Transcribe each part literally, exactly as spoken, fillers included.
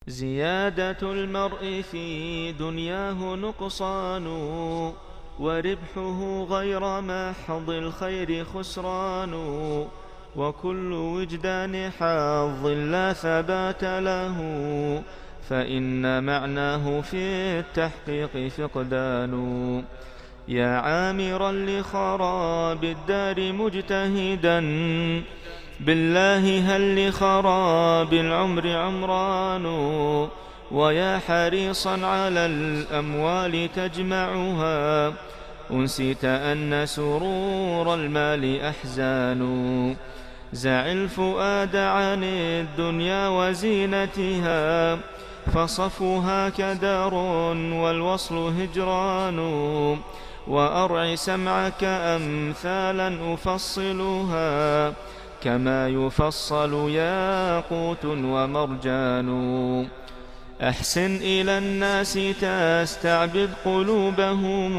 زيادة المرء في دنياه نقصان، وربحه غير محض الخير خسران، وكل وجدان حظ لا ثبات له، فإن معناه في التحقيق فقدان. يا عامرا لخراب الدار مجتهدا بالله، هل لخراب العمر عمران؟ ويا حريصا على الأموال تجمعها، أنسيت أن سرور المال أحزان. زع الفؤاد عن الدنيا وزينتها، فصفوها كدار والوصل هجران. وأرع سمعك أمثالا أفصلها، كما يفصل ياقوت ومرجان. أحسن إلى الناس تستعبد قلوبهم،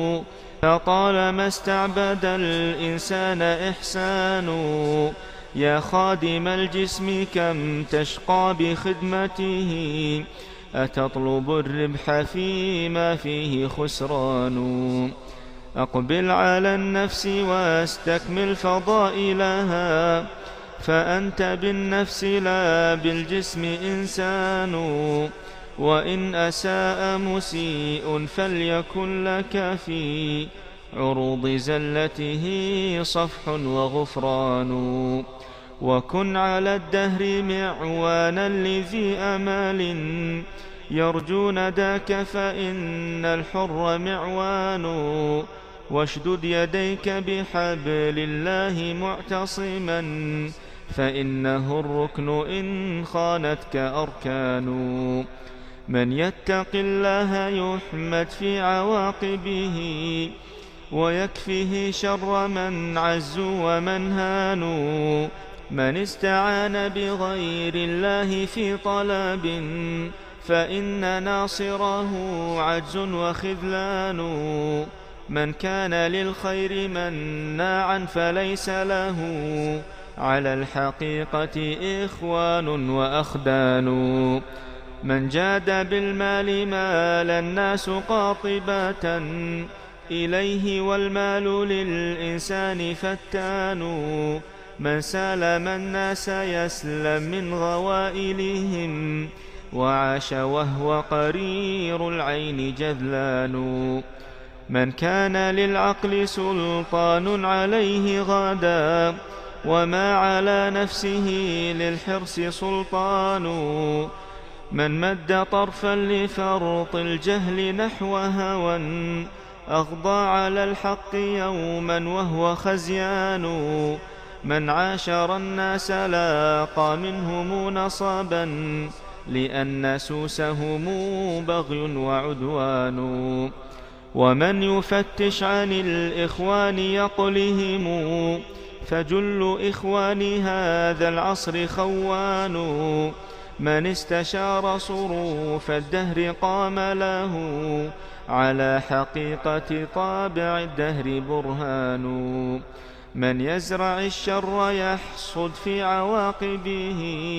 فطالما استعبد الإنسان إحسان. يا خادم الجسم كم تشقى بخدمته، أتطلب الربح فيما فيه خسران. أقبل على النفس واستكمل فضائلها، فأنت بالنفس لا بالجسم إنسان. وإن أساء مسيء فليكن لك في عروض زلته صفح وغفران. وكن على الدهر معوانا لذي أمال، يرجون ذاك فإن الحر معوان. واشدد يديك بحبل الله معتصما، فإنه الركن إن خانتك أركان. من يتق الله يحمد في عواقبه، ويكفيه شر من عزوا ومن هانوا. من استعان بغير الله في طلب، فإن ناصره عجز وخذلان. من كان للخير مناعا فليس له على الحقيقة إخوان وأخدان. من جاد بالمال مال الناس قاطبة إليه، والمال للإنسان فتان. من سالم الناس يسلم من غوائلهم، وعاش وهو قرير العين جذلان. من كان للعقل سلطان عليه غدا، وما على نفسه للحرص سلطان. من مد طرفا لفرط الجهل نحو هوى، أغضى على الحق يوما وهو خزيان. من عاشر الناس لاقى منهم نصبا، لأن سوسهم بغي وعدوان. ومن يفتش عن الإخوان يقلهم، فجل إخوان هذا العصر خوان. من استشار صروف الدهر قام له، على حقيقة طابع الدهر برهان. من يزرع الشر يحصد في عواقبه،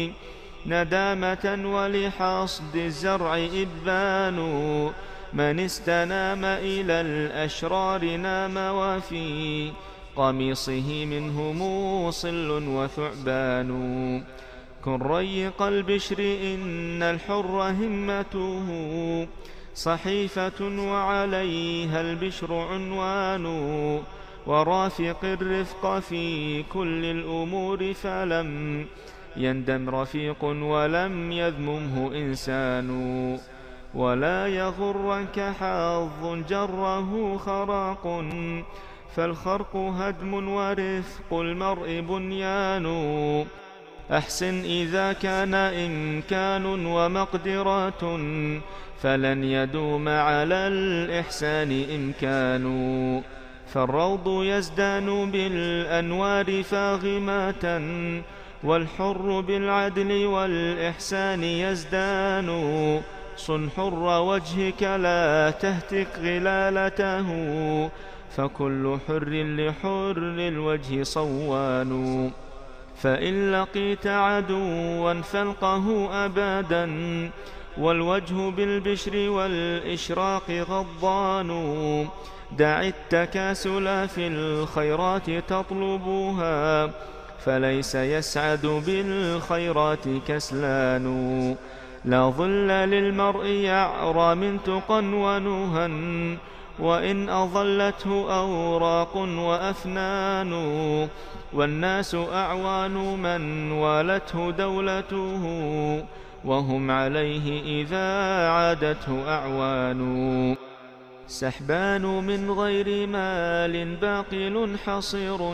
ندامة ولحصد الزرع إبان. من استنام إلى الأشرار نام، وفي قميصه منهم صل وثعبان. كن ريق البشر إن الحر همته صحيفة، وعليها البشر عنوان. ورافق الرفق في كل الأمور، فلم يندم رفيق ولم يذممه إنسان. ولا يغرك حظ جره خراق، فالخرق هدم ورفق المرء بنيان. أحسن إذا كان إمكان ومقدرة، فلن يدوم على الإحسان إمكان. فالروض يزدان بالأنوار فاغمة، والحر بالعدل والإحسان يزدان. صن حر وجهك لا تهتك غلالته، فكل حر لحر الوجه صوان. فإن لقيت عدوا فالقه أبدا، والوجه بالبشر والإشراق غضان. دع التكاسل في الخيرات تطلبها، فليس يسعد بالخيرات كسلان. لا ظل للمرء يعرى من تقى ونهى، وإن أظلته أوراق وأفنان. والناس أعوان من والته دولته، وهم عليه إذا عادته أعوان. سحبان من غير مال باقل حصير،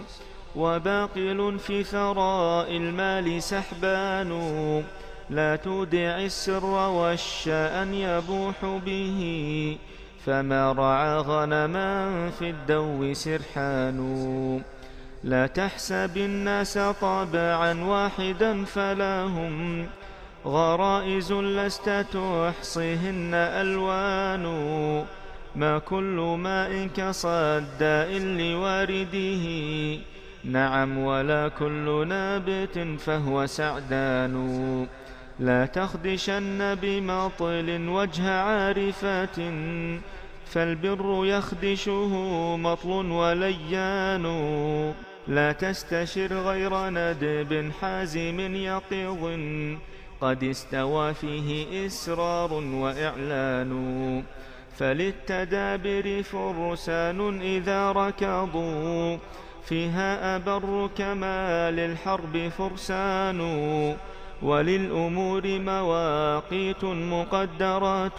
وباقل في ثراء المال سحبان. لا تودع السر والشأن يبوح به، فما رعى غنما في الدو سرحان. لا تحسب الناس طبعا واحدا، فلا هم غرائز لست تحصيهن ألوان. ما كل ماء كصداء لوارده، نعم ولا كل نابت فهو سعدان. لا تخدشن بمطل وجه عارفات، فالبر يخدشه مطل وليان. لا تستشر غير ندب حازم يقظ، قد استوى فيه إسرار وإعلان. فللتدابر فرسان إذا ركضوا، فيها أبر كما للحرب فرسان. وللأمور مواقيت مقدرات،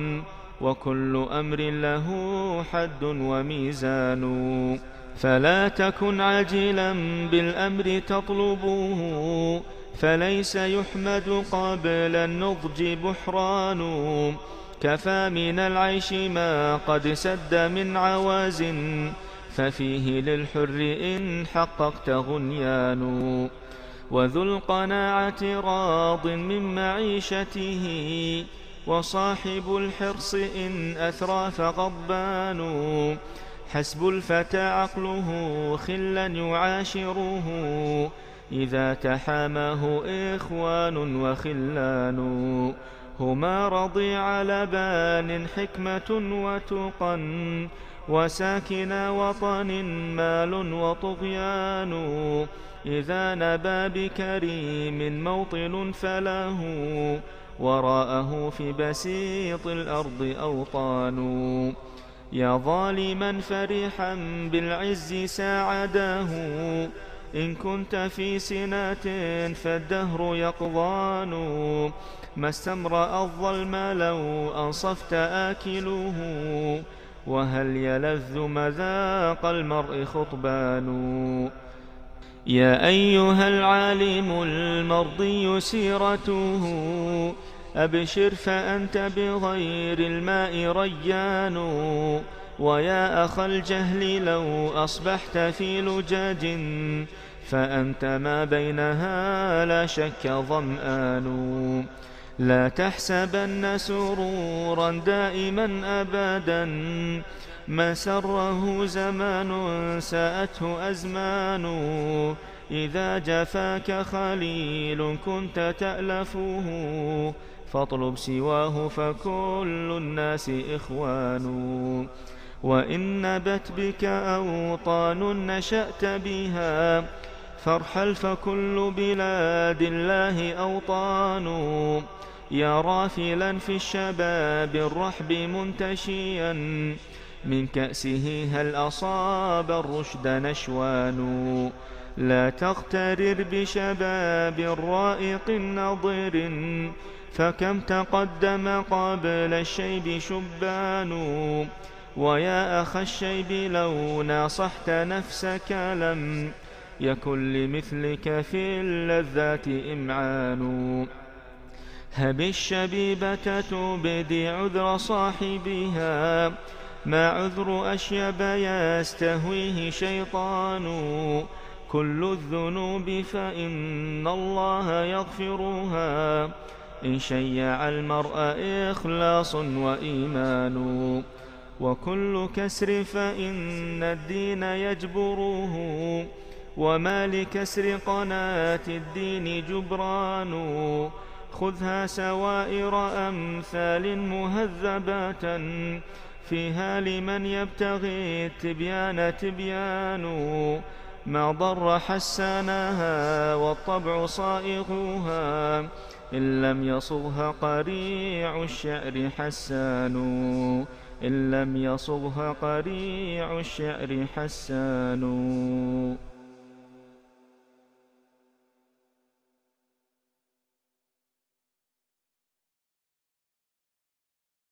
وكل أمر له حد وميزان. فلا تكن عاجلا بالأمر تطلبه، فليس يحمد قبل النضج بحران. كفى من العيش ما قد سد من عواز، ففيه للحر إن حققت غنيان. وذو القناعة راض من معيشته، وصاحب الحرص إن أثرى فغضبان. حسب الفتى عقله خلا يعاشره، إذا تحاماه إخوان وخلان. هما رضيع لبان حكمة وتقى، وساكن وطن مال وطغيان. إذا نبى بكريم موطن فله، وراءه في بسيط الأرض أوطان. يا ظالما فرحا بالعز ساعداه، إن كنت في سنات فالدهر يقضان. ما استمرأ الظلم لو أنصفت آكله، وهل يلذ مذاق المرء خطبان. يا أيها العالم المرضي سيرته، أبشر فأنت بغير الماء ريان. ويا أخا الجهل لو أصبحت في لجاج، فأنت ما بينها لا شك ظمآن. لا تحسبن سرورا دائما أبدا، ما سره زمان ساءته أزمان. إذا جفاك خليل كنت تألفه، فاطلب سواه فكل الناس إخوان. وإن نبت بك أوطان نشأت بها، فارحل فكل بلاد الله أوطان. يا رافلا في الشباب الرحب منتشيا، من كأسه هل أصاب الرشد نشوان. لا تغترر بشباب رائق نضر، فكم تقدم قبل الشيب شبان. ويا أخ الشيب لو ناصحت نفسك لم يكن لمثلك في اللذات إمعان. هب الشبيبة تبدي عذر صاحبها، ما عذر أشيب يستهويه شيطان. كل الذنوب فإن الله يغفرها، إن شيع المرء إخلاص وإيمان. وكل كسر فإن الدين يجبره، وما لكسر قناة الدين جبران خذها سوائر أمثال مهذبات فيها لمن يبتغي التبيان تبيان ما ضر حسانها والطبع صائغها إن لم يصغها قريع الشعر حسان إن لم يصغها قريع الشعر حسان